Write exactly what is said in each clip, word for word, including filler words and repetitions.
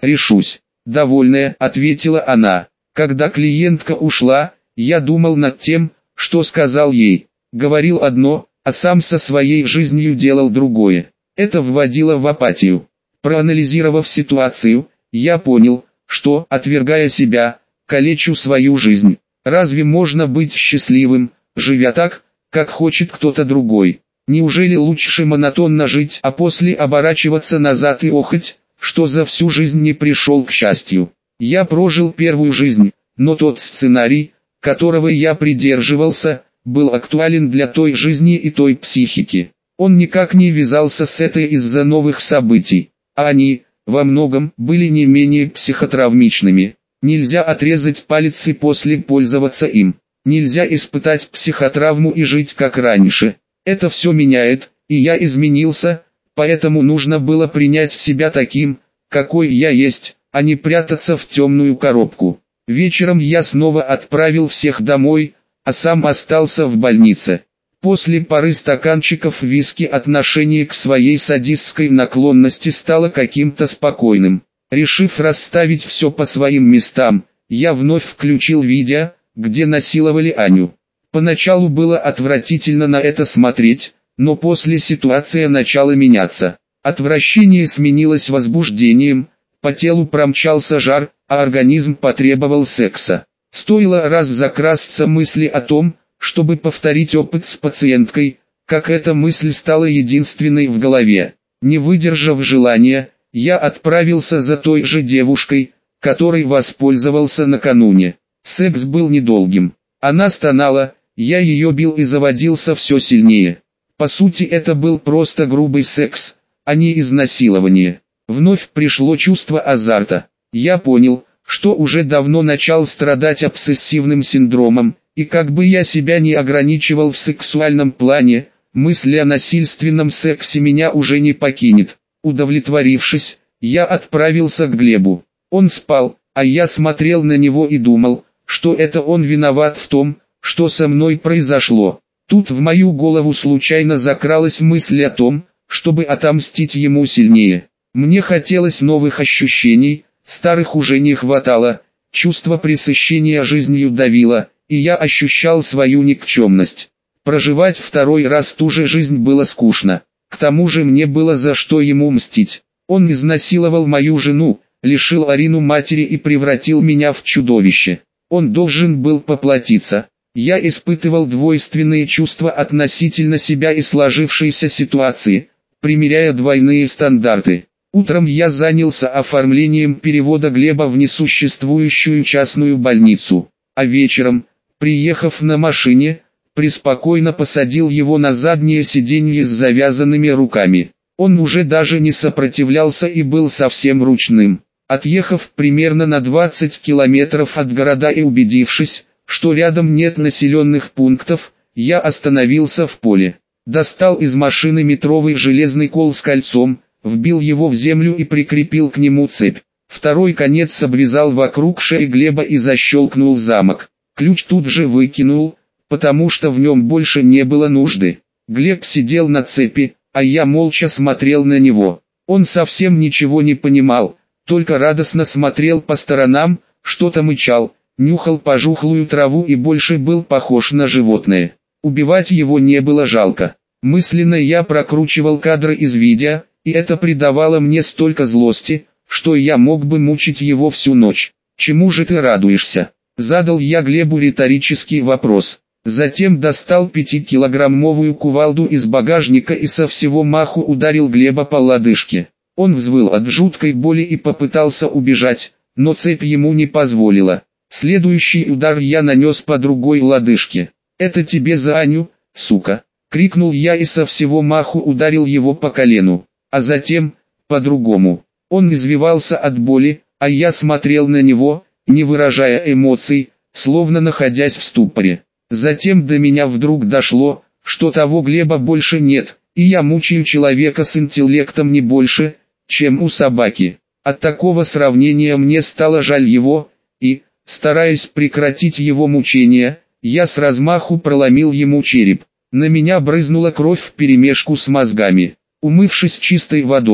решусь. Довольная, ответила она. Когда клиентка ушла, я думал над тем, что сказал ей. Говорил одно, а сам со своей жизнью делал другое. Это вводило в апатию. Проанализировав ситуацию, я понял, что, отвергая себя, калечу свою жизнь. Разве можно быть счастливым, живя так, как хочет кто-то другой? Неужели лучше монотонно жить, а после оборачиваться назад и охоть, что за всю жизнь не пришел к счастью? Я прожил первую жизнь, но тот сценарий, которого я придерживался, был актуален для той жизни и той психики. Он никак не вязался с этой из-за новых событий, а они, во многом, были не менее психотравмичными. Нельзя отрезать палец и после пользоваться им. Нельзя испытать психотравму и жить как раньше. Это все меняет, и я изменился, поэтому нужно было принять себя таким, какой я есть, а не прятаться в темную коробку. Вечером я снова отправил всех домой, а сам остался в больнице. После пары стаканчиков виски отношение к своей садистской наклонности стало каким-то спокойным. Решив расставить все по своим местам, я вновь включил видео, где насиловали Аню. Поначалу было отвратительно на это смотреть, но после ситуация начала меняться. Отвращение сменилось возбуждением, по телу промчался жар, а организм потребовал секса. Стоило раз закрасться мысли о том, чтобы повторить опыт с пациенткой, как эта мысль стала единственной в голове. Не выдержав желания, я отправился за той же девушкой, которой воспользовался накануне. Секс был недолгим. Она стонала, я ее бил и заводился все сильнее. По сути это был просто грубый секс, а не изнасилование. Вновь пришло чувство азарта. Я понял, что уже давно начал страдать обсессивным синдромом, и как бы я себя не ограничивал в сексуальном плане, мысль о насильственном сексе меня уже не покинет. Удовлетворившись, я отправился к Глебу. Он спал, а я смотрел на него и думал, что это он виноват в том, что со мной произошло. Тут в мою голову случайно закралась мысль о том, чтобы отомстить ему сильнее. Мне хотелось новых ощущений, старых уже не хватало, чувство пресыщения жизнью давило, и я ощущал свою никчемность. Проживать второй раз ту же жизнь было скучно. К тому же мне было за что ему мстить. Он изнасиловал мою жену, лишил Арину матери и превратил меня в чудовище. Он должен был поплатиться. Я испытывал двойственные чувства относительно себя и сложившейся ситуации, примеряя двойные стандарты. Утром я занялся оформлением перевода Глеба в несуществующую частную больницу, а вечером, приехав на машине, преспокойно посадил его на заднее сиденье с завязанными руками. Он уже даже не сопротивлялся и был совсем ручным. Отъехав примерно на двадцать километров от города и убедившись, что рядом нет населенных пунктов, я остановился в поле. Достал из машины метровый железный кол с кольцом, вбил его в землю и прикрепил к нему цепь. Второй конец обвязал вокруг шеи Глеба и защелкнул замок. Ключ тут же выкинул, потому что в нем больше не было нужды. Глеб сидел на цепи, а я молча смотрел на него. Он совсем ничего не понимал, только радостно смотрел по сторонам, что-то мычал, нюхал пожухлую траву и больше был похож на животное. Убивать его не было жалко. Мысленно я прокручивал кадры из видео, и это придавало мне столько злости, что я мог бы мучить его всю ночь. «Чему же ты радуешься?» — задал я Глебу риторический вопрос. Затем достал пятикилограммовую кувалду из багажника и со всего маху ударил Глеба по лодыжке. Он взвыл от жуткой боли и попытался убежать, но цепь ему не позволила. Следующий удар я нанес по другой лодыжке. «Это тебе за Аню, сука!» — крикнул я и со всего маху ударил его по колену. А затем, по-другому. Он извивался от боли, а я смотрел на него, не выражая эмоций, словно находясь в ступоре. Затем до меня вдруг дошло, что того Глеба больше нет, и я мучаю человека с интеллектом не больше, чем у собаки. От такого сравнения мне стало жаль его, и, стараясь прекратить его мучения, я с размаху проломил ему череп. На меня брызнула кровь вперемешку с мозгами. Умывшись чистой водой,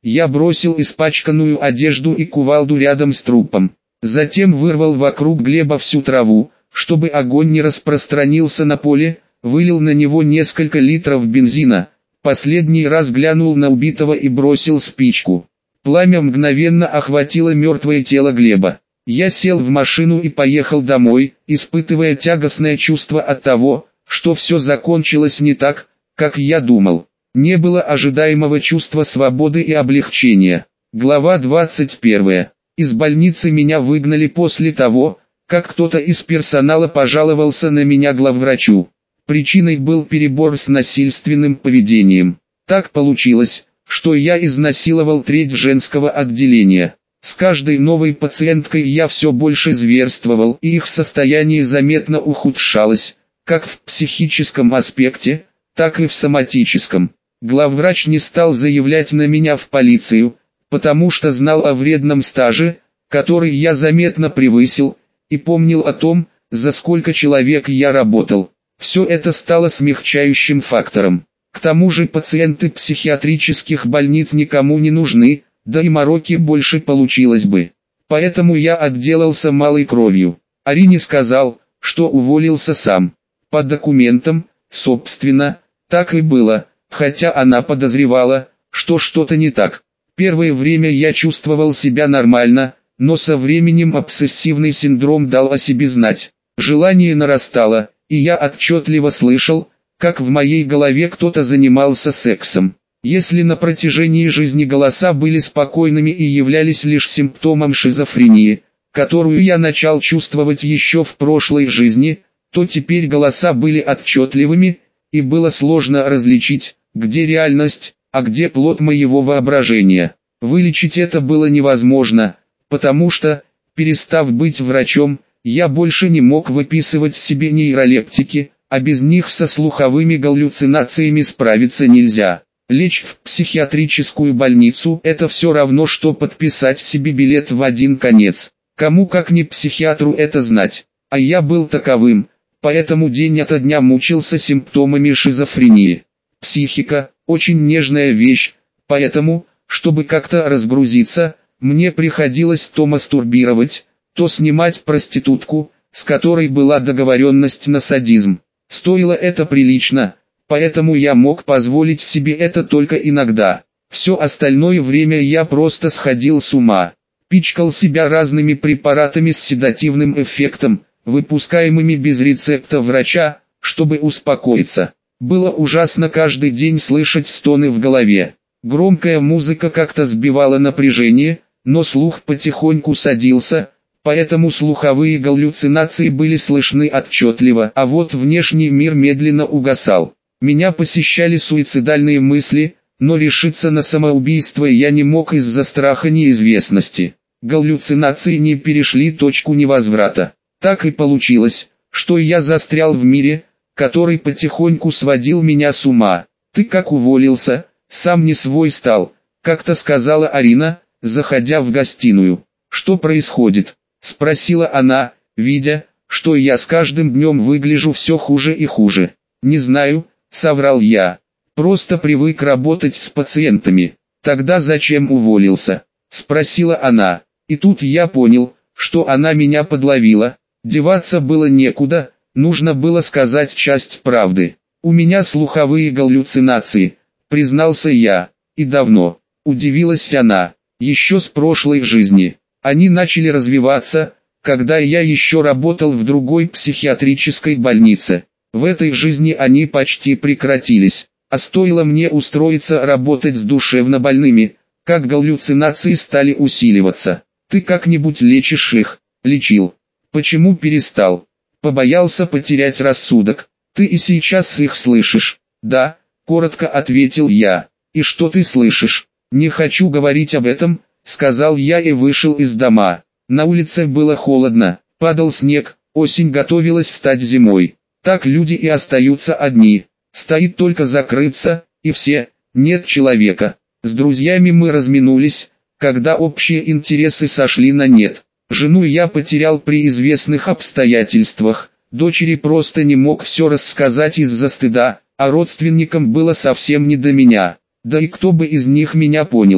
Я бросил испачканную одежду и кувалду рядом с трупом. Затем вырвал вокруг Глеба всю траву, чтобы огонь не распространился на поле, вылил на него несколько литров бензина, последний раз глянул на убитого и бросил спичку. Пламя мгновенно охватило мертвое тело Глеба. Я сел в машину и поехал домой, испытывая тягостное чувство от того, что все закончилось не так, как я думал. Не было ожидаемого чувства свободы и облегчения. Глава двадцать первая. Из больницы меня выгнали после того, как кто-то из персонала пожаловался на меня главврачу. Причиной был перебор с насильственным поведением. Так получилось, что я изнасиловал треть женского отделения. С каждой новой пациенткой я все больше зверствовал, и их состояние заметно ухудшалось, как в психическом аспекте, так и в соматическом. Главврач не стал заявлять на меня в полицию, потому что знал о вредном стаже, который я заметно превысил, и помнил о том, за сколько человек я работал. Все это стало смягчающим фактором. К тому же пациенты психиатрических больниц никому не нужны, да и мороки больше получилось бы. Поэтому я отделался малой кровью. Арине сказал, что уволился сам. По документам, собственно, так и было, хотя она подозревала, что что-то не так. Первое время я чувствовал себя нормально, но со временем обсессивный синдром дал о себе знать. Желание нарастало, и я отчетливо слышал, как в моей голове кто-то занимался сексом. Если на протяжении жизни голоса были спокойными и являлись лишь симптомом шизофрении, которую я начал чувствовать еще в прошлой жизни, то теперь голоса были отчетливыми, и было сложно различить, где реальность, а где плод моего воображения. Вылечить это было невозможно, потому что, перестав быть врачом, я больше не мог выписывать себе нейролептики, а без них со слуховыми галлюцинациями справиться нельзя. Лечь в психиатрическую больницу – это все равно, что подписать себе билет в один конец. Кому как не психиатру это знать. А я был таковым, поэтому день ото дня мучился симптомами шизофрении. Психика – очень нежная вещь, поэтому, чтобы как-то разгрузиться, мне приходилось то мастурбировать, то снимать проститутку, с которой была договоренность на садизм. Стоило это прилично, поэтому я мог позволить себе это только иногда. Все остальное время я просто сходил с ума. Пичкал себя разными препаратами с седативным эффектом, выпускаемыми без рецепта врача, чтобы успокоиться. Было ужасно каждый день слышать стоны в голове. Громкая музыка как-то сбивала напряжение, но слух потихоньку садился, поэтому слуховые галлюцинации были слышны отчетливо, а вот внешний мир медленно угасал. Меня посещали суицидальные мысли, но решиться на самоубийство я не мог из-за страха неизвестности. Галлюцинации не перешли точку невозврата. Так и получилось, что я застрял в мире, который потихоньку сводил меня с ума. «Ты как уволился, сам не свой стал», — как-то сказала Арина, заходя в гостиную. «Что происходит?» — спросила она, видя, что я с каждым днем выгляжу все хуже и хуже. «Не знаю», — соврал я. «Просто привык работать с пациентами». «Тогда зачем уволился?» — спросила она. И тут я понял, что она меня подловила. Деваться было некуда, нужно было сказать часть правды. «У меня слуховые галлюцинации», — признался я. «И давно?» — удивилась она. «Еще с прошлой жизни. Они начали развиваться, когда я еще работал в другой психиатрической больнице. В этой жизни они почти прекратились, а стоило мне устроиться работать с душевнобольными, как галлюцинации стали усиливаться. Ты как-нибудь лечишь их?» «Лечил». «Почему перестал?» «Побоялся потерять рассудок». «Ты и сейчас их слышишь?» «Да», — коротко ответил я. «И что ты слышишь?» «Не хочу говорить об этом», — сказал я и вышел из дома. На улице было холодно, падал снег, осень готовилась стать зимой. Так люди и остаются одни. Стоит только закрыться, и все, нет человека. С друзьями мы разминулись, когда общие интересы сошли на нет. Жену я потерял при известных обстоятельствах, дочери просто не мог все рассказать из-за стыда, а родственникам было совсем не до меня. Да и кто бы из них меня понял.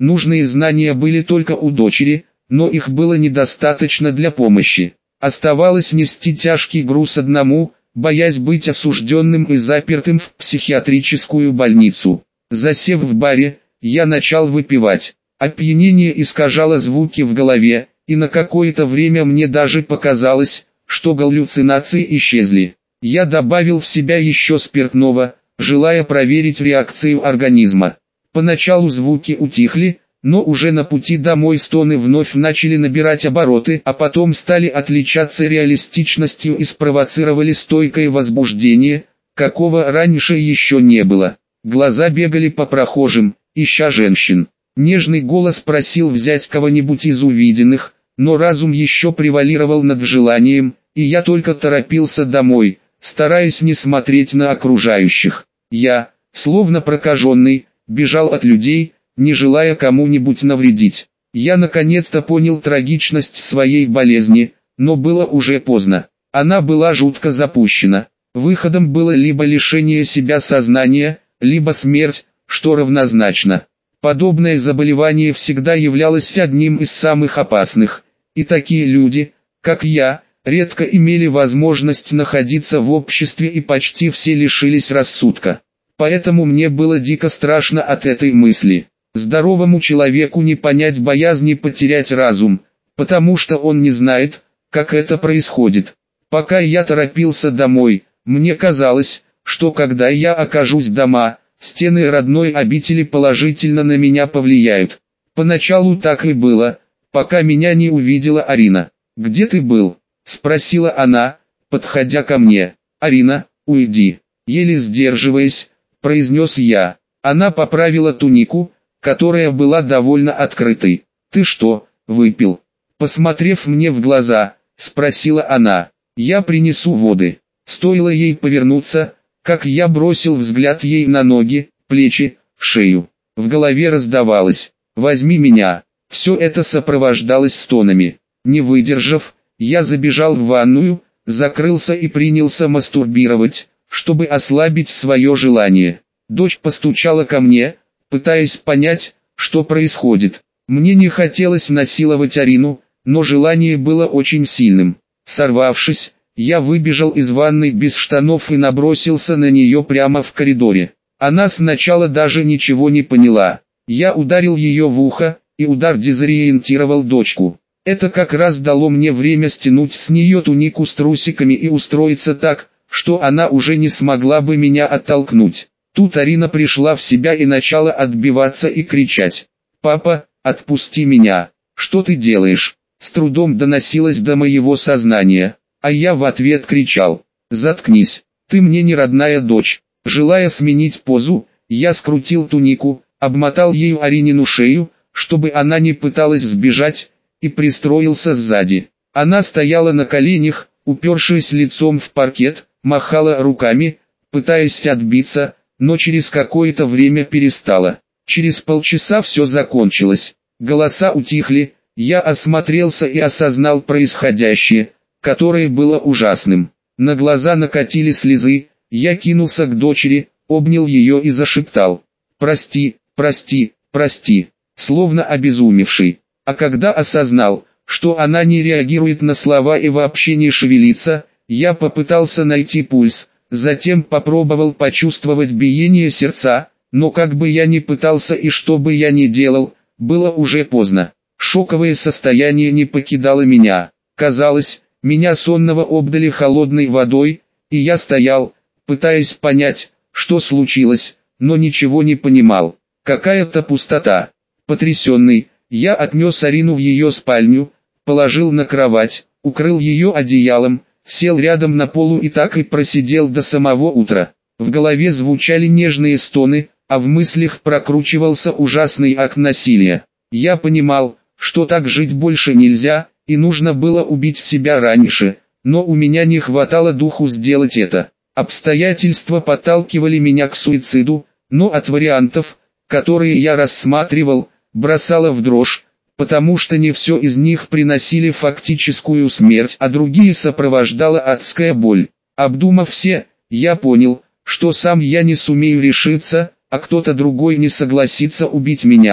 Нужные знания были только у дочери, но их было недостаточно для помощи. Оставалось нести тяжкий груз одному, боясь быть осужденным и запертым в психиатрическую больницу. Засев в баре, я начал выпивать. Опьянение искажало звуки в голове, и на какое-то время мне даже показалось, что галлюцинации исчезли. Я добавил в себя еще спиртного, желая проверить реакцию организма. Поначалу звуки утихли, но уже на пути домой стоны вновь начали набирать обороты, а потом стали отличаться реалистичностью и спровоцировали стойкое возбуждение, какого раньше еще не было. Глаза бегали по прохожим, ища женщин. Нежный голос просил взять кого-нибудь из увиденных, но разум еще превалировал над желанием, и я только торопился домой, стараясь не смотреть на окружающих. Я, словно прокаженный, бежал от людей, не желая кому-нибудь навредить. Я наконец-то понял трагичность своей болезни, но было уже поздно. Она была жутко запущена. Выходом было либо лишение себя сознания, либо смерть, что равнозначно. Подобное заболевание всегда являлось одним из самых опасных, и такие люди, как я, редко имели возможность находиться в обществе и почти все лишились рассудка. Поэтому мне было дико страшно от этой мысли. Здоровому человеку не понять боязни потерять разум, потому что он не знает, как это происходит. Пока я торопился домой, мне казалось, что когда я окажусь дома, стены родной обители положительно на меня повлияют. Поначалу так и было, пока меня не увидела Арина. «Где ты был?» – спросила она, подходя ко мне. «Арина, уйди!» – еле сдерживаясь, произнес я. Она поправила тунику, которая была довольно открытой. «Ты что, выпил?» Посмотрев мне в глаза, спросила она. «Я принесу воды». Стоило ей повернуться, как я бросил взгляд ей на ноги, плечи, шею. В голове раздавалось: «Возьми меня». Все это сопровождалось стонами. Не выдержав, я забежал в ванную, закрылся и принялся мастурбировать, чтобы ослабить свое желание. Дочь постучала ко мне, пытаясь понять, что происходит. Мне не хотелось насиловать Арину, но желание было очень сильным. Сорвавшись, я выбежал из ванной без штанов и набросился на нее прямо в коридоре. Она сначала даже ничего не поняла. Я ударил ее в ухо, и удар дезориентировал дочку. Это как раз дало мне время стянуть с нее тунику с трусиками и устроиться так, что она уже не смогла бы меня оттолкнуть. Тут Арина пришла в себя и начала отбиваться и кричать: «Папа, отпусти меня! Что ты делаешь?» С трудом доносилось до моего сознания, а я в ответ кричал: «Заткнись, ты мне не родная дочь». Желая сменить позу, я скрутил тунику, обмотал ею Аринину шею, чтобы она не пыталась сбежать, и пристроился сзади. Она стояла на коленях, упершись лицом в паркет, махала руками, пытаясь отбиться, но через какое-то время перестала. Через полчаса все закончилось. Голоса утихли, я осмотрелся и осознал происходящее, которое было ужасным. На глаза накатили слезы, я кинулся к дочери, обнял ее и зашептал: «Прости, прости, прости», словно обезумевший. А когда осознал, что она не реагирует на слова и вообще не шевелится, я попытался найти пульс, затем попробовал почувствовать биение сердца, но как бы я ни пытался и что бы я ни делал, было уже поздно. Шоковое состояние не покидало меня. Казалось, меня сонного обдали холодной водой, и я стоял, пытаясь понять, что случилось, но ничего не понимал. Какая-то пустота. Потрясенный, я отнес Арину в ее спальню, положил на кровать, укрыл ее одеялом, сел рядом на полу и так и просидел до самого утра. В голове звучали нежные стоны, а в мыслях прокручивался ужасный акт насилия. Я понимал, что так жить больше нельзя, и нужно было убить себя раньше, но у меня не хватало духу сделать это. Обстоятельства подталкивали меня к суициду, но от вариантов, которые я рассматривал, бросало в дрожь, потому что не все из них приносили фактическую смерть, а другие сопровождала адская боль. Обдумав все, я понял, что сам я не сумею решиться, а кто-то другой не согласится убить меня.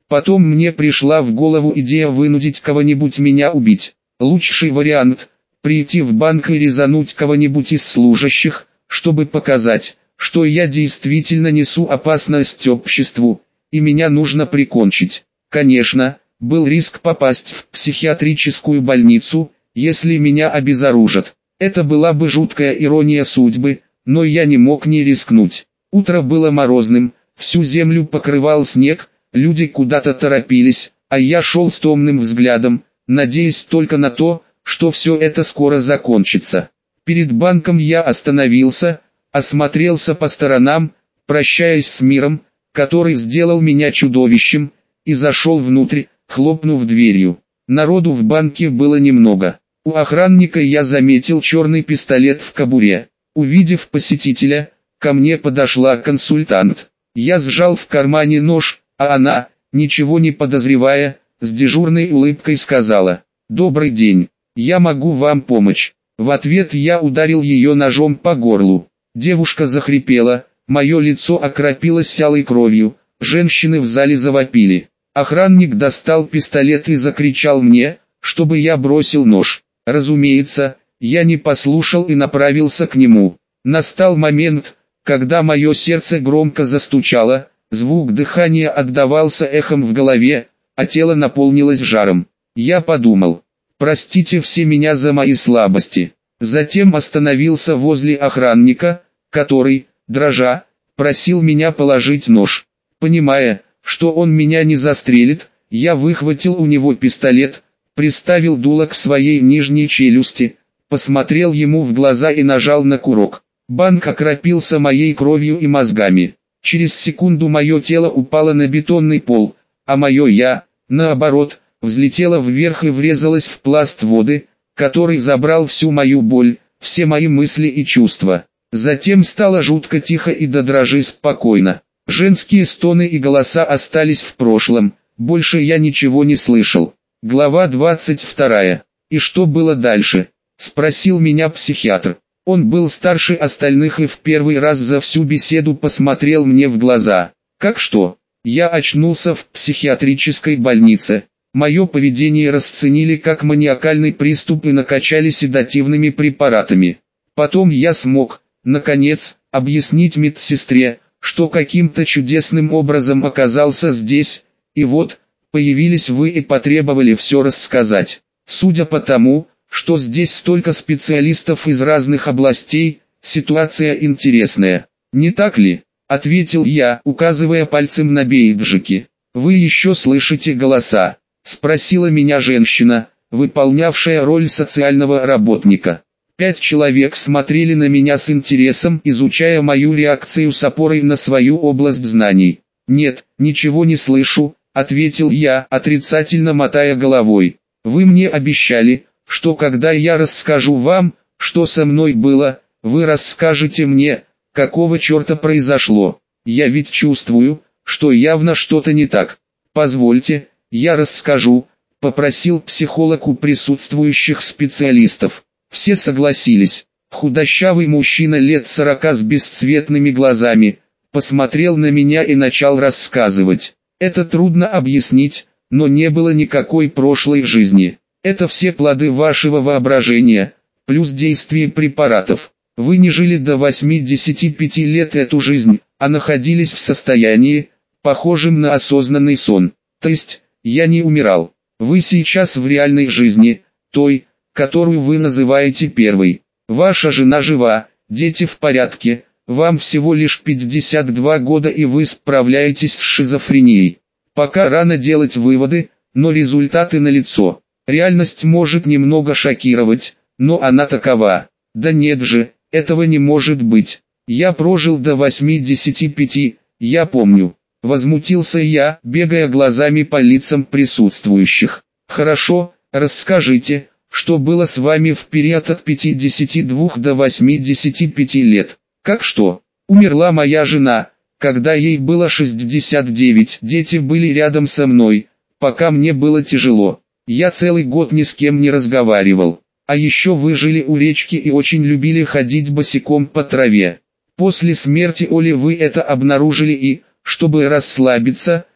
Потом мне пришла в голову идея вынудить кого-нибудь меня убить. Лучший вариант – прийти в банк и резануть кого-нибудь из служащих, чтобы показать, что я действительно несу опасность обществу, и меня нужно прикончить. Конечно, был риск попасть в психиатрическую больницу, если меня обезоружат. Это была бы жуткая ирония судьбы, но я не мог не рискнуть. Утро было морозным, всю землю покрывал снег, люди куда-то торопились, а я шел с томным взглядом, надеясь только на то, что все это скоро закончится. Перед банком я остановился, осмотрелся по сторонам, прощаясь с миром, который сделал меня чудовищем, и зашел внутрь, хлопнув дверью. Народу в банке было немного. У охранника я заметил черный пистолет в кобуре. Увидев посетителя, ко мне подошла консультант. Я сжал в кармане нож, а она, ничего не подозревая, с дежурной улыбкой сказала: «Добрый день, я могу вам помочь». В ответ я ударил ее ножом по горлу. Девушка захрипела, мое лицо окропилось алой кровью, женщины в зале завопили. Охранник достал пистолет и закричал мне, чтобы я бросил нож. Разумеется, я не послушал и направился к нему. Настал момент, когда мое сердце громко застучало, звук дыхания отдавался эхом в голове, а тело наполнилось жаром. Я подумал: простите все меня за мои слабости. Затем остановился возле охранника, который, дрожа, просил меня положить нож. Понимая, что он меня не застрелит, я выхватил у него пистолет, приставил дуло к своей нижней челюсти, посмотрел ему в глаза и нажал на курок. Банк окропился моей кровью и мозгами. Через секунду мое тело упало на бетонный пол, а мое «я», наоборот, взлетело вверх и врезалось в пласт воды, который забрал всю мою боль, все мои мысли и чувства. Затем стало жутко тихо и до дрожи спокойно. Женские стоны и голоса остались в прошлом, больше я ничего не слышал. Глава двадцать вторая. «И что было дальше?» – спросил меня психиатр. Он был старше остальных и в первый раз за всю беседу посмотрел мне в глаза. «Как что?» Я очнулся в психиатрической больнице. Мое поведение расценили как маниакальный приступ и накачали седативными препаратами. Потом я смог, наконец, объяснить медсестре, что каким-то чудесным образом оказался здесь, и вот, появились вы и потребовали все рассказать. Судя по тому, что здесь столько специалистов из разных областей, ситуация интересная. Не так ли? Ответил я, указывая пальцем на бейджики. Вы еще слышите голоса? Спросила меня женщина, выполнявшая роль социального работника. Пять человек смотрели на меня с интересом, изучая мою реакцию с опорой на свою область знаний. «Нет, ничего не слышу», — ответил я, отрицательно мотая головой. «Вы мне обещали, что когда я расскажу вам, что со мной было, вы расскажете мне, какого черта произошло. Я ведь чувствую, что явно что-то не так. Позвольте, я расскажу», — попросил психолог у присутствующих специалистов. Все согласились. Худощавый мужчина лет сорока с бесцветными глазами посмотрел на меня и начал рассказывать. Это трудно объяснить, но не было никакой прошлой жизни. Это все плоды вашего воображения, плюс действие препаратов. Вы не жили до восьмидесяти пяти лет эту жизнь, а находились в состоянии, похожем на осознанный сон. То есть, я не умирал. Вы сейчас в реальной жизни, той, которую вы называете первой. Ваша жена жива, дети в порядке, вам всего лишь пятьдесят два года и вы справляетесь с шизофренией. Пока рано делать выводы, но результаты налицо. Реальность может немного шокировать, но она такова. Да нет же, этого не может быть. Я прожил до восьмидесяти пяти, я помню. Возмутился я, бегая глазами по лицам присутствующих. Хорошо, расскажите, что было с вами в период от пятидесяти двух до восьмидесяти пяти лет. Как что? Умерла моя жена, когда ей было шестьдесят девять. Дети были рядом со мной, пока мне было тяжело. Я целый год ни с кем не разговаривал. А еще вы жили у речки и очень любили ходить босиком по траве. После смерти Оли вы это обнаружили и, чтобы расслабиться,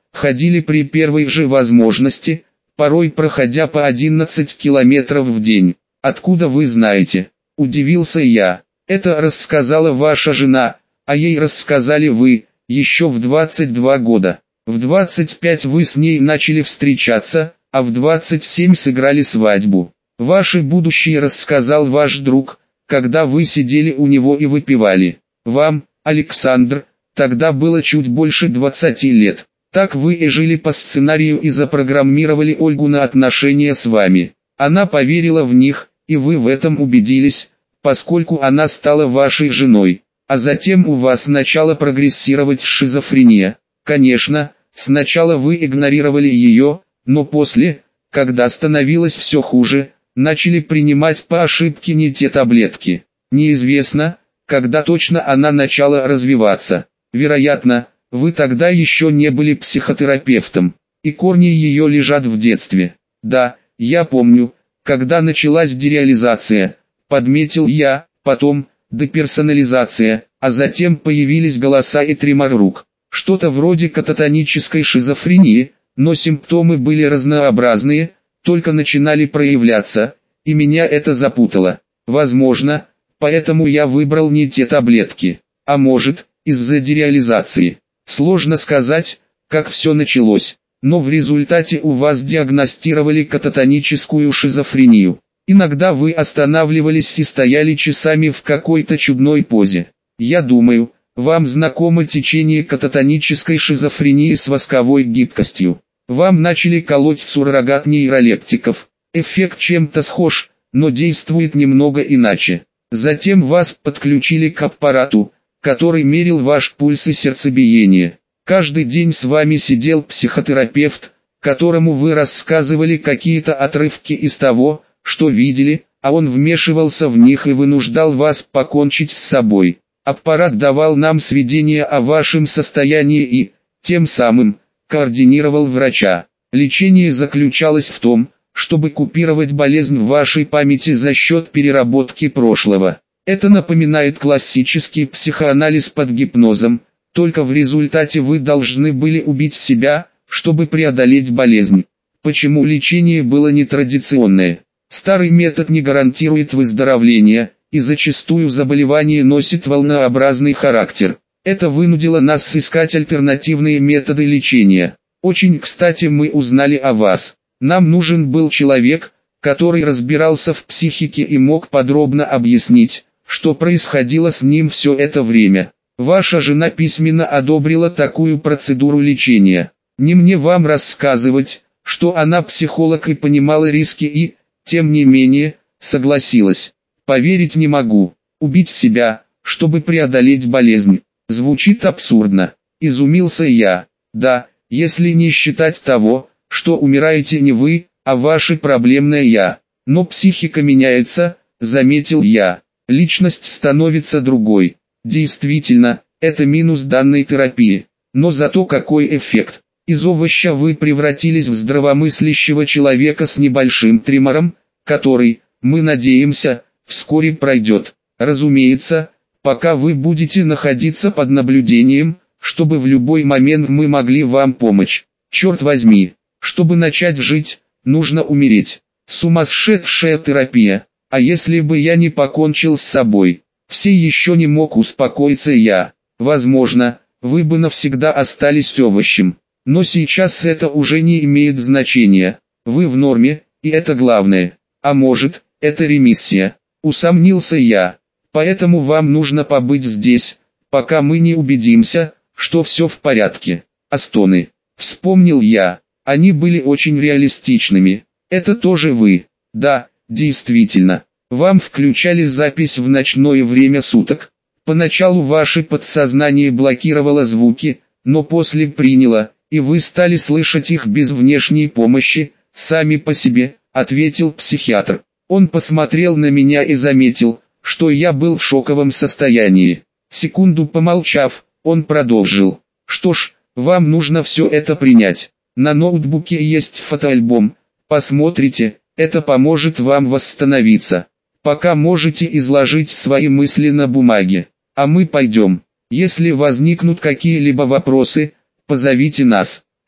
ходили при первой же возможности, порой проходя по одиннадцать километров в день. Откуда вы знаете? Удивился я. Это рассказала ваша жена, а ей рассказали вы, еще в двадцать два года. В двадцать пять вы с ней начали встречаться, а в двадцать семь сыграли свадьбу. Ваше будущее рассказал ваш друг, когда вы сидели у него и выпивали. Вам, Александр, тогда было чуть больше двадцати лет. Так вы и жили по сценарию и запрограммировали Ольгу на отношения с вами. Она поверила в них, и вы в этом убедились, поскольку она стала вашей женой. А затем у вас начала прогрессировать шизофрения. Конечно, сначала вы игнорировали ее, но после, когда становилось все хуже, начали принимать по ошибке не те таблетки. Неизвестно, когда точно она начала развиваться. Вероятно, вы тогда еще не были психотерапевтом, и корни ее лежат в детстве. Да, я помню, когда началась дереализация, подметил я, потом деперсонализация, а затем появились голоса и тремор рук. Что-то вроде кататонической шизофрении, но симптомы были разнообразные, только начинали проявляться, и меня это запутало. Возможно, поэтому я выбрал не те таблетки, а может, из-за дереализации. Сложно сказать, как все началось, но в результате у вас диагностировали кататоническую шизофрению. Иногда вы останавливались и стояли часами в какой-то чудной позе. Я думаю, вам знакомо течение кататонической шизофрении с восковой гибкостью. Вам начали колоть суррогат нейролептиков. Эффект чем-то схож, но действует немного иначе. Затем вас подключили к аппарату, который мерил ваш пульс и сердцебиение. Каждый день с вами сидел психотерапевт, которому вы рассказывали какие-то отрывки из того, что видели, а он вмешивался в них и вынуждал вас покончить с собой. Аппарат давал нам сведения о вашем состоянии и, тем самым, координировал врача. Лечение заключалось в том, чтобы купировать болезнь в вашей памяти за счет переработки прошлого. Это напоминает классический психоанализ под гипнозом, только в результате вы должны были убить себя, чтобы преодолеть болезнь. Почему лечение было нетрадиционное? Старый метод не гарантирует выздоровление, и зачастую заболевание носит волнообразный характер. Это вынудило нас искать альтернативные методы лечения. Очень кстати мы узнали о вас. Нам нужен был человек, который разбирался в психике и мог подробно объяснить, что происходило с ним все это время. Ваша жена письменно одобрила такую процедуру лечения. Не мне вам рассказывать, что она психолог и понимала риски и, тем не менее, согласилась. Поверить не могу. Убить себя, чтобы преодолеть болезнь. Звучит абсурдно. Изумился я. Да, если не считать того, что умираете не вы, а ваше проблемное я. Но психика меняется, заметил я. Личность становится другой. Действительно, это минус данной терапии. Но зато какой эффект. Из овоща вы превратились в здравомыслящего человека с небольшим тремором, который, мы надеемся, вскоре пройдет. Разумеется, пока вы будете находиться под наблюдением, чтобы в любой момент мы могли вам помочь. Черт возьми, чтобы начать жить, нужно умереть. Сумасшедшая терапия. А если бы я не покончил с собой? Все еще не мог успокоиться я. Возможно, вы бы навсегда остались овощем. Но сейчас это уже не имеет значения. Вы в норме, и это главное. А может, это ремиссия. Усомнился я. Поэтому вам нужно побыть здесь, пока мы не убедимся, что все в порядке. А стоны. Вспомнил я. Они были очень реалистичными. Это тоже вы. Да, действительно. Вам включали запись в ночное время суток. Поначалу ваше подсознание блокировало звуки, но после приняло, и вы стали слышать их без внешней помощи, сами по себе, ответил психиатр. Он посмотрел на меня и заметил, что я был в шоковом состоянии. Секунду помолчав, он продолжил. Что ж, вам нужно все это принять. На ноутбуке есть фотоальбом. Посмотрите, это поможет вам восстановиться. Пока можете изложить свои мысли на бумаге. А мы пойдем. Если возникнут какие-либо вопросы, позовите нас.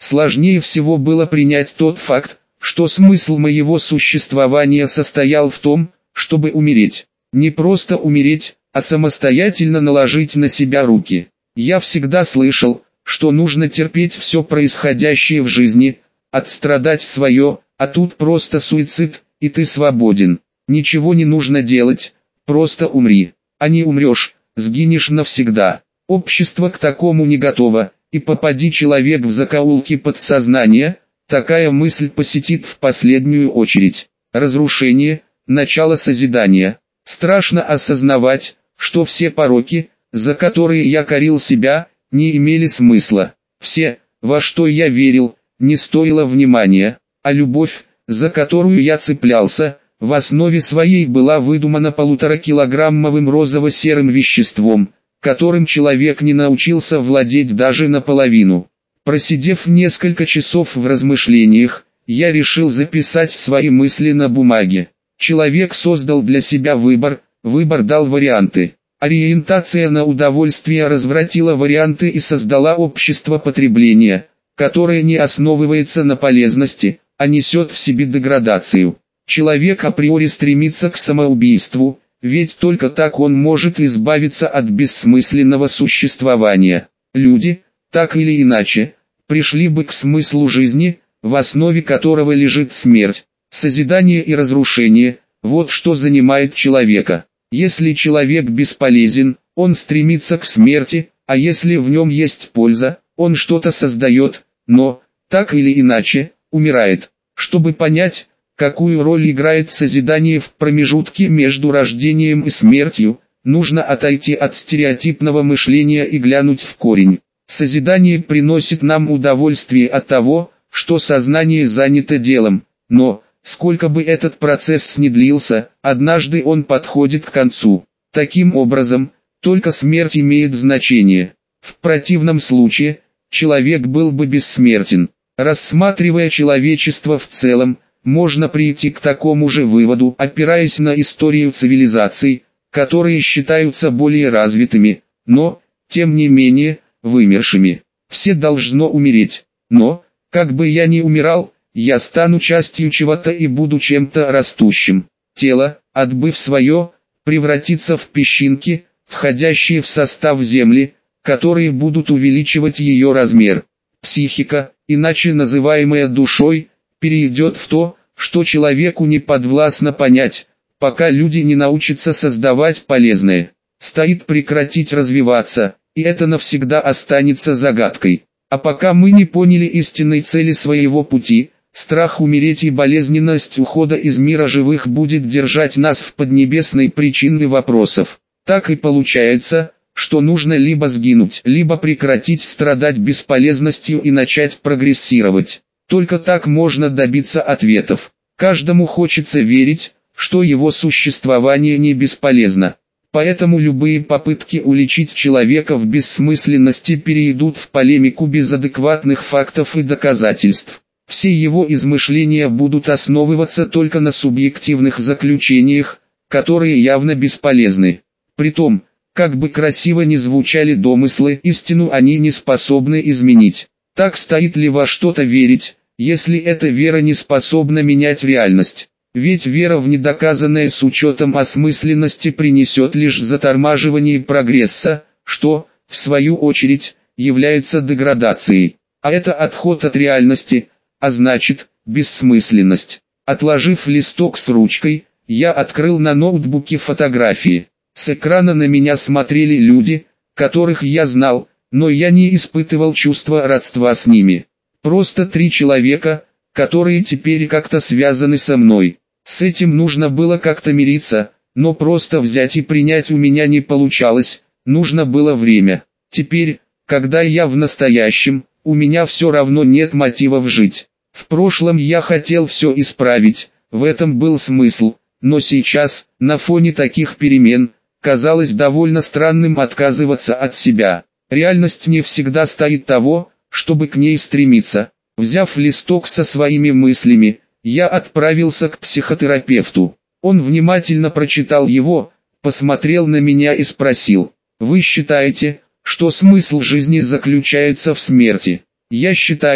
Сложнее всего было принять тот факт, что смысл моего существования состоял в том, чтобы умереть. Не просто умереть, а самостоятельно наложить на себя руки. Я всегда слышал, что нужно терпеть все происходящее в жизни, отстрадать свое, а тут просто суицид, и ты свободен. Ничего не нужно делать, просто умри. А не умрешь, сгинешь навсегда. Общество к такому не готово, и попади человек в закоулки подсознания, такая мысль посетит в последнюю очередь. Разрушение, начало созидания. Страшно осознавать, что все пороки, за которые я корил себя, не имели смысла. Все, во что я верил, не стоило внимания, а любовь, за которую я цеплялся, в основе своей была выдумана полуторакилограммовым розово-серым веществом, которым человек не научился владеть даже наполовину. Просидев несколько часов в размышлениях, я решил записать свои мысли на бумаге. Человек создал для себя выбор, выбор дал варианты. Ориентация на удовольствие развратила варианты и создала общество потребления, которое не основывается на полезности, а несет в себе деградацию. Человек априори стремится к самоубийству, ведь только так он может избавиться от бессмысленного существования. Люди, так или иначе, пришли бы к смыслу жизни, в основе которого лежит смерть. Созидание и разрушение – вот что занимает человека. Если человек бесполезен, он стремится к смерти, а если в нем есть польза, он что-то создает, но, так или иначе, умирает. Чтобы понять, какую роль играет созидание в промежутке между рождением и смертью, нужно отойти от стереотипного мышления и глянуть в корень. Созидание приносит нам удовольствие от того, что сознание занято делом, но, сколько бы этот процесс ни длился, однажды он подходит к концу. Таким образом, только смерть имеет значение. В противном случае, человек был бы бессмертен. Рассматривая человечество в целом, можно прийти к такому же выводу, опираясь на историю цивилизаций, которые считаются более развитыми, но, тем не менее, вымершими. Все должно умереть, но, как бы я ни умирал, я стану частью чего-то и буду чем-то растущим. Тело, отбыв свое, превратится в песчинки, входящие в состав Земли, которые будут увеличивать ее размер. Психика, иначе называемая душой, перейдет в то, что человеку не подвластно понять, пока люди не научатся создавать полезное. Стоит прекратить развиваться, и это навсегда останется загадкой. А пока мы не поняли истинной цели своего пути, страх умереть и болезненность ухода из мира живых будет держать нас в поднебесной причине вопросов. Так и получается, что нужно либо сгинуть, либо прекратить страдать бесполезностью и начать прогрессировать. Только так можно добиться ответов. Каждому хочется верить, что его существование не бесполезно. Поэтому любые попытки уличить человека в бессмысленности перейдут в полемику без адекватных фактов и доказательств. Все его измышления будут основываться только на субъективных заключениях, которые явно бесполезны. Притом, как бы красиво ни звучали домыслы, истину они не способны изменить. Так стоит ли во что-то верить, если эта вера не способна менять реальность? Ведь вера в недоказанное с учетом осмысленности принесет лишь затормаживание прогресса, что, в свою очередь, является деградацией. А это отход от реальности, а значит, бессмысленность. Отложив листок с ручкой, я открыл на ноутбуке фотографии. С экрана на меня смотрели люди, которых я знал, но я не испытывал чувства родства с ними. Просто три человека, которые теперь как-то связаны со мной. С этим нужно было как-то мириться, но просто взять и принять у меня не получалось, нужно было время. Теперь, когда я в настоящем, у меня все равно нет мотивов жить. В прошлом я хотел все исправить, в этом был смысл, но сейчас, на фоне таких перемен, казалось довольно странным отказываться от себя. Реальность не всегда стоит того, чтобы к ней стремиться. Взяв листок со своими мыслями, я отправился к психотерапевту. Он внимательно прочитал его, посмотрел на меня и спросил: «Вы считаете, что смысл жизни заключается в смерти?» «Я считаю,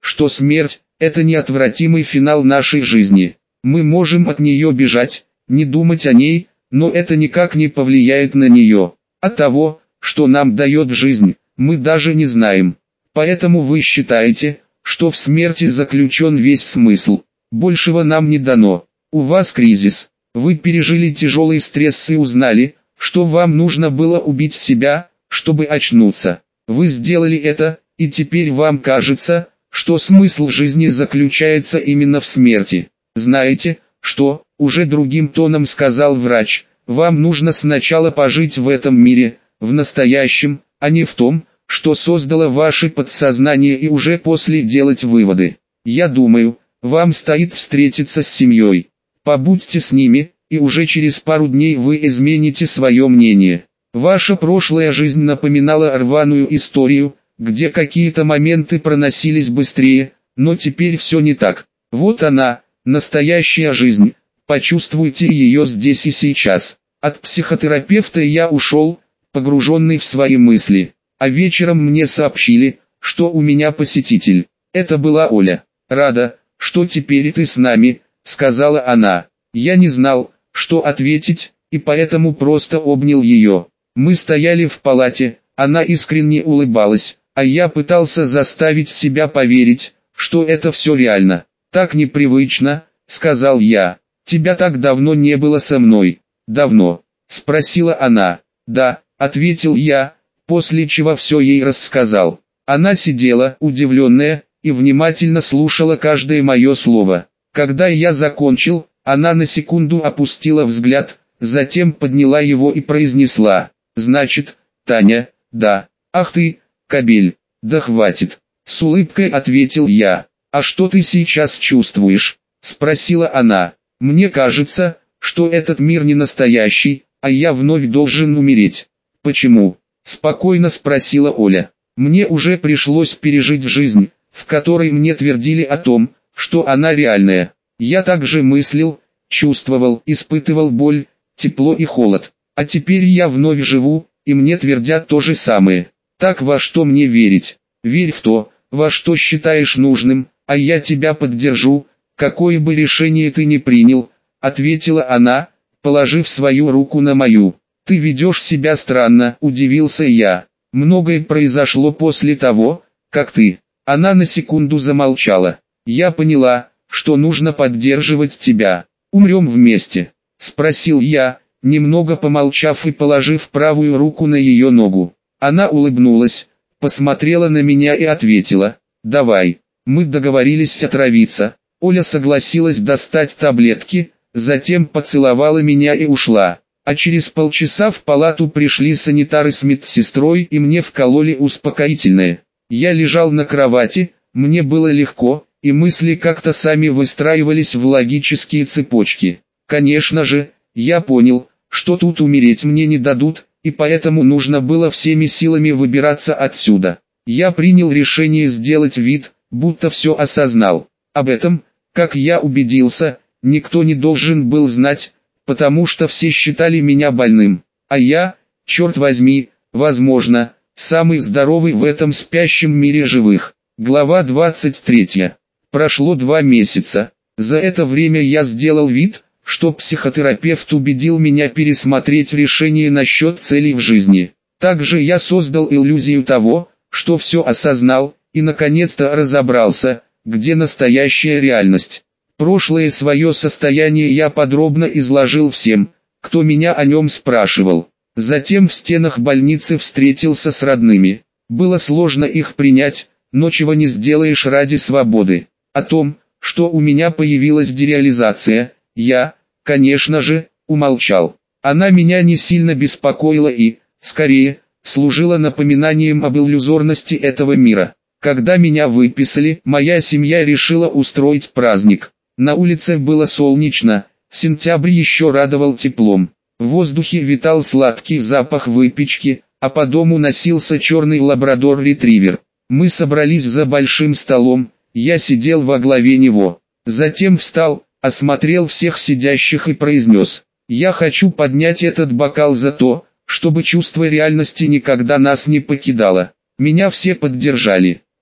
что смерть – это неотвратимый финал нашей жизни. Мы можем от нее бежать, не думать о ней, но это никак не повлияет на нее. От того, что нам дает жизнь, мы даже не знаем. Поэтому вы считаете, что в смерти заключен весь смысл. Большего нам не дано. У вас кризис. Вы пережили тяжелый стресс и узнали, что вам нужно было убить себя, чтобы очнуться. Вы сделали это, и теперь вам кажется, что смысл жизни заключается именно в смерти. Знаете, что, уже другим тоном сказал врач, вам нужно сначала пожить в этом мире, в настоящем, а не в том, что создало ваше подсознание, и уже после делать выводы. Я думаю, вам стоит встретиться с семьей. Побудьте с ними, и уже через пару дней вы измените свое мнение. Ваша прошлая жизнь напоминала рваную историю, где какие-то моменты проносились быстрее, но теперь все не так. Вот она, настоящая жизнь, почувствуйте ее здесь и сейчас. От психотерапевта я ушел, погруженный в свои мысли. А вечером мне сообщили, что у меня посетитель. Это была Оля. «Рада, что теперь ты с нами», — сказала она. Я не знал, что ответить, и поэтому просто обнял ее. Мы стояли в палате, она искренне улыбалась, а я пытался заставить себя поверить, что это все реально. «Так непривычно», — сказал я. «Тебя так давно не было со мной». «Давно?» — спросила она. «Да», — ответил я, после чего все ей рассказал. Она сидела, удивленная, и внимательно слушала каждое мое слово. Когда я закончил, она на секунду опустила взгляд, затем подняла его и произнесла: «Значит, Таня, да, ах ты, кобель, да хватит», — с улыбкой ответил я. «А что ты сейчас чувствуешь?» — спросила она. «Мне кажется, что этот мир не настоящий, а я вновь должен умереть». «Почему?» — спокойно спросила Оля. «Мне уже пришлось пережить жизнь, в которой мне твердили о том, что она реальная. Я также мыслил, чувствовал, испытывал боль, тепло и холод. А теперь я вновь живу, и мне твердят то же самое. Так во что мне верить? Верь в то, во что считаешь нужным, а я тебя поддержу, какое бы решение ты ни принял», — ответила она, положив свою руку на мою. «Ты ведешь себя странно», — удивился я. «Многое произошло после того, как ты...» Она на секунду замолчала. «Я поняла, что нужно поддерживать тебя. Умрем вместе?» — спросил я, немного помолчав и положив правую руку на ее ногу. Она улыбнулась, посмотрела на меня и ответила: «Давай». Мы договорились отравиться. Оля согласилась достать таблетки, затем поцеловала меня и ушла. А через полчаса в палату пришли санитары с медсестрой и мне вкололи успокоительное. Я лежал на кровати, мне было легко, и мысли как-то сами выстраивались в логические цепочки. Конечно же, я понял, что тут умереть мне не дадут, и поэтому нужно было всеми силами выбираться отсюда. Я принял решение сделать вид, будто все осознал. Об этом, как я убедился, никто не должен был знать, потому что все считали меня больным. А я, черт возьми, возможно, самый здоровый в этом спящем мире живых. Глава двадцать третья. Прошло два месяца. За это время я сделал вид, что психотерапевт убедил меня пересмотреть решение насчет целей в жизни. Также я создал иллюзию того, что все осознал, и наконец-то разобрался, где настоящая реальность. Прошлое свое состояние я подробно изложил всем, кто меня о нем спрашивал. Затем в стенах больницы встретился с родными. Было сложно их принять, но чего не сделаешь ради свободы. О том, что у меня появилась дереализация, я, конечно же, умолчал. Она меня не сильно беспокоила и, скорее, служила напоминанием об иллюзорности этого мира. Когда меня выписали, моя семья решила устроить праздник. На улице было солнечно, сентябрь еще радовал теплом. В воздухе витал сладкий запах выпечки, а по дому носился черный лабрадор-ретривер. Мы собрались за большим столом, я сидел во главе него. Затем встал, осмотрел всех сидящих и произнес: «Я хочу поднять этот бокал за то, чтобы чувство реальности никогда нас не покидало». Меня все поддержали.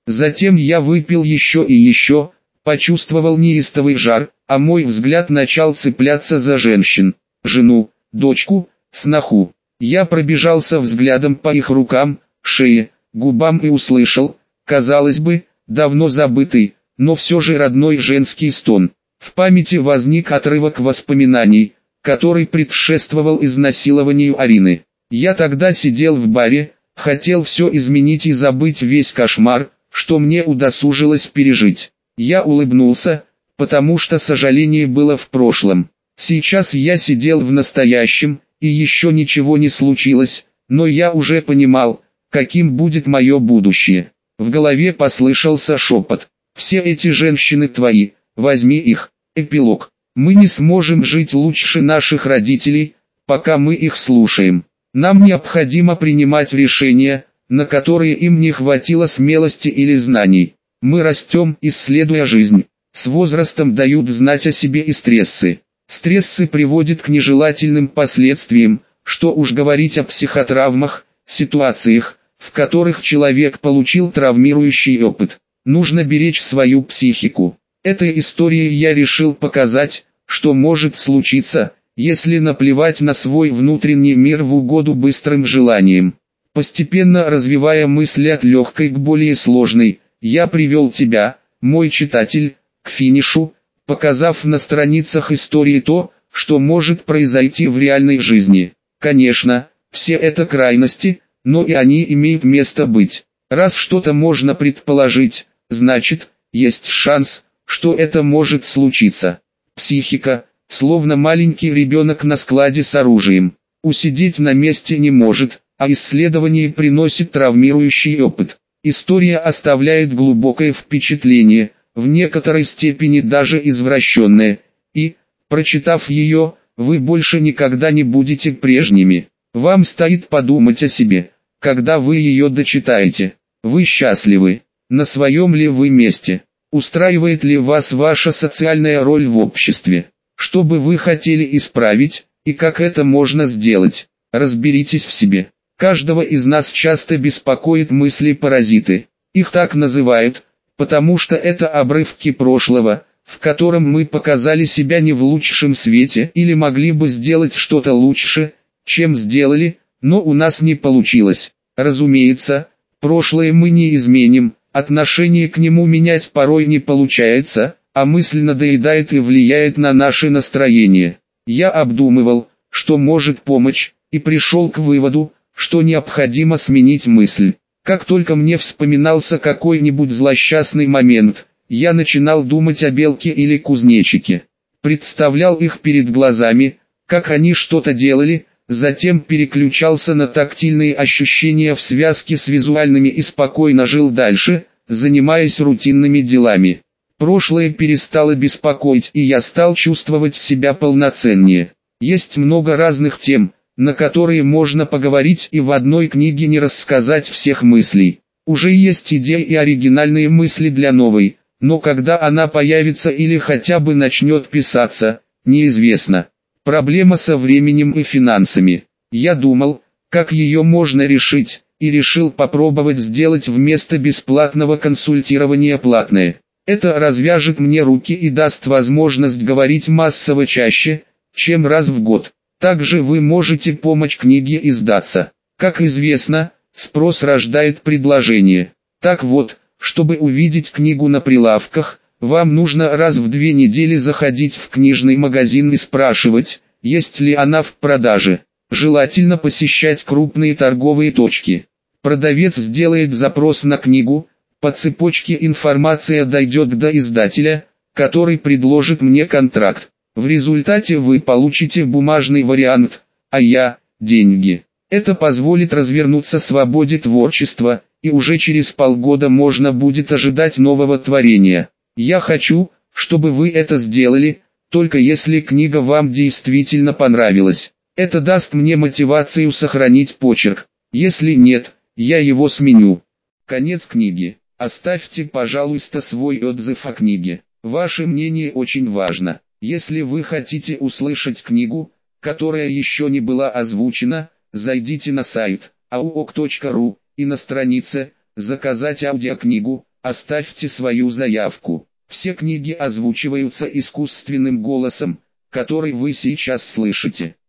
Затем я выпил еще и еще, почувствовал неистовый жар, а мой взгляд начал цепляться за женщин, жену, дочку, сноху. Я пробежался взглядом по их рукам, шее, губам и услышал, казалось бы, давно забытый, но все же родной женский стон. В памяти возник отрывок воспоминаний, который предшествовал изнасилованию Арины. Я тогда сидел в баре, хотел все изменить и забыть весь кошмар, что мне удосужилось пережить. Я улыбнулся, потому что сожаление было в прошлом. Сейчас я сидел в настоящем, и еще ничего не случилось, но я уже понимал, каким будет мое будущее. В голове послышался шепот. «Все эти женщины твои, возьми их». Эпилог. Мы не сможем жить лучше наших родителей, пока мы их слушаем. Нам необходимо принимать решения, на которые им не хватило смелости или знаний. Мы растем, исследуя жизнь. С возрастом дают знать о себе и стрессы. Стрессы приводят к нежелательным последствиям, что уж говорить о психотравмах, ситуациях, в которых человек получил травмирующий опыт. Нужно беречь свою психику. Этой историей я решил показать, что может случиться, если наплевать на свой внутренний мир в угоду быстрым желаниям. Постепенно развивая мысли от легкой к более сложной, я привел тебя, мой читатель, к финишу, показав на страницах истории то, что может произойти в реальной жизни. Конечно, все это крайности, но и они имеют место быть. Раз что-то можно предположить, значит, есть шанс, что это может случиться. Психика, словно маленький ребенок на складе с оружием, усидеть на месте не может, а исследование приносит травмирующий опыт. История оставляет глубокое впечатление, в некоторой степени даже извращенное, и, прочитав ее, вы больше никогда не будете прежними. Вам стоит подумать о себе, когда вы ее дочитаете. Вы счастливы? На своем ли вы месте? Устраивает ли вас ваша социальная роль в обществе? Что бы вы хотели исправить, и как это можно сделать? Разберитесь в себе. Каждого из нас часто беспокоят мысли-паразиты. Их так называют, потому что это обрывки прошлого, в котором мы показали себя не в лучшем свете или могли бы сделать что-то лучше, чем сделали, но у нас не получилось. Разумеется, прошлое мы не изменим, отношение к нему менять порой не получается, а мысль надоедает и влияет на наше настроение. Я обдумывал, что может помочь, и пришел к выводу, что необходимо сменить мысль. Как только мне вспоминался какой-нибудь злосчастный момент, я начинал думать о белке или кузнечике. Представлял их перед глазами, как они что-то делали, затем переключался на тактильные ощущения в связке с визуальными и спокойно жил дальше, занимаясь рутинными делами. Прошлое перестало беспокоить, и я стал чувствовать себя полноценнее. Есть много разных тем, на которые можно поговорить, и в одной книге не рассказать всех мыслей. Уже есть идеи и оригинальные мысли для новой, но когда она появится или хотя бы начнет писаться, неизвестно. Проблема со временем и финансами. Я думал, как ее можно решить, и решил попробовать сделать вместо бесплатного консультирования платное. Это развяжет мне руки и даст возможность говорить массово чаще, чем раз в год. Также вы можете помочь книге издаться. Как известно, спрос рождает предложение. Так вот, чтобы увидеть книгу на прилавках, вам нужно раз в две недели заходить в книжный магазин и спрашивать, есть ли она в продаже. Желательно посещать крупные торговые точки. Продавец сделает запрос на книгу, по цепочке информация дойдет до издателя, который предложит мне контракт. В результате вы получите бумажный вариант, а я – деньги. Это позволит развернуться свободе творчества, и уже через полгода можно будет ожидать нового творения. Я хочу, чтобы вы это сделали, только если книга вам действительно понравилась. Это даст мне мотивацию сохранить почерк. Если нет, я его сменю. Конец книги. Оставьте, пожалуйста, свой отзыв о книге. Ваше мнение очень важно. Если вы хотите услышать книгу, которая еще не была озвучена, зайдите на сайт ауок точка ру и на странице «Заказать аудиокнигу» Оставьте свою заявку. Все книги озвучиваются искусственным голосом, который вы сейчас слышите.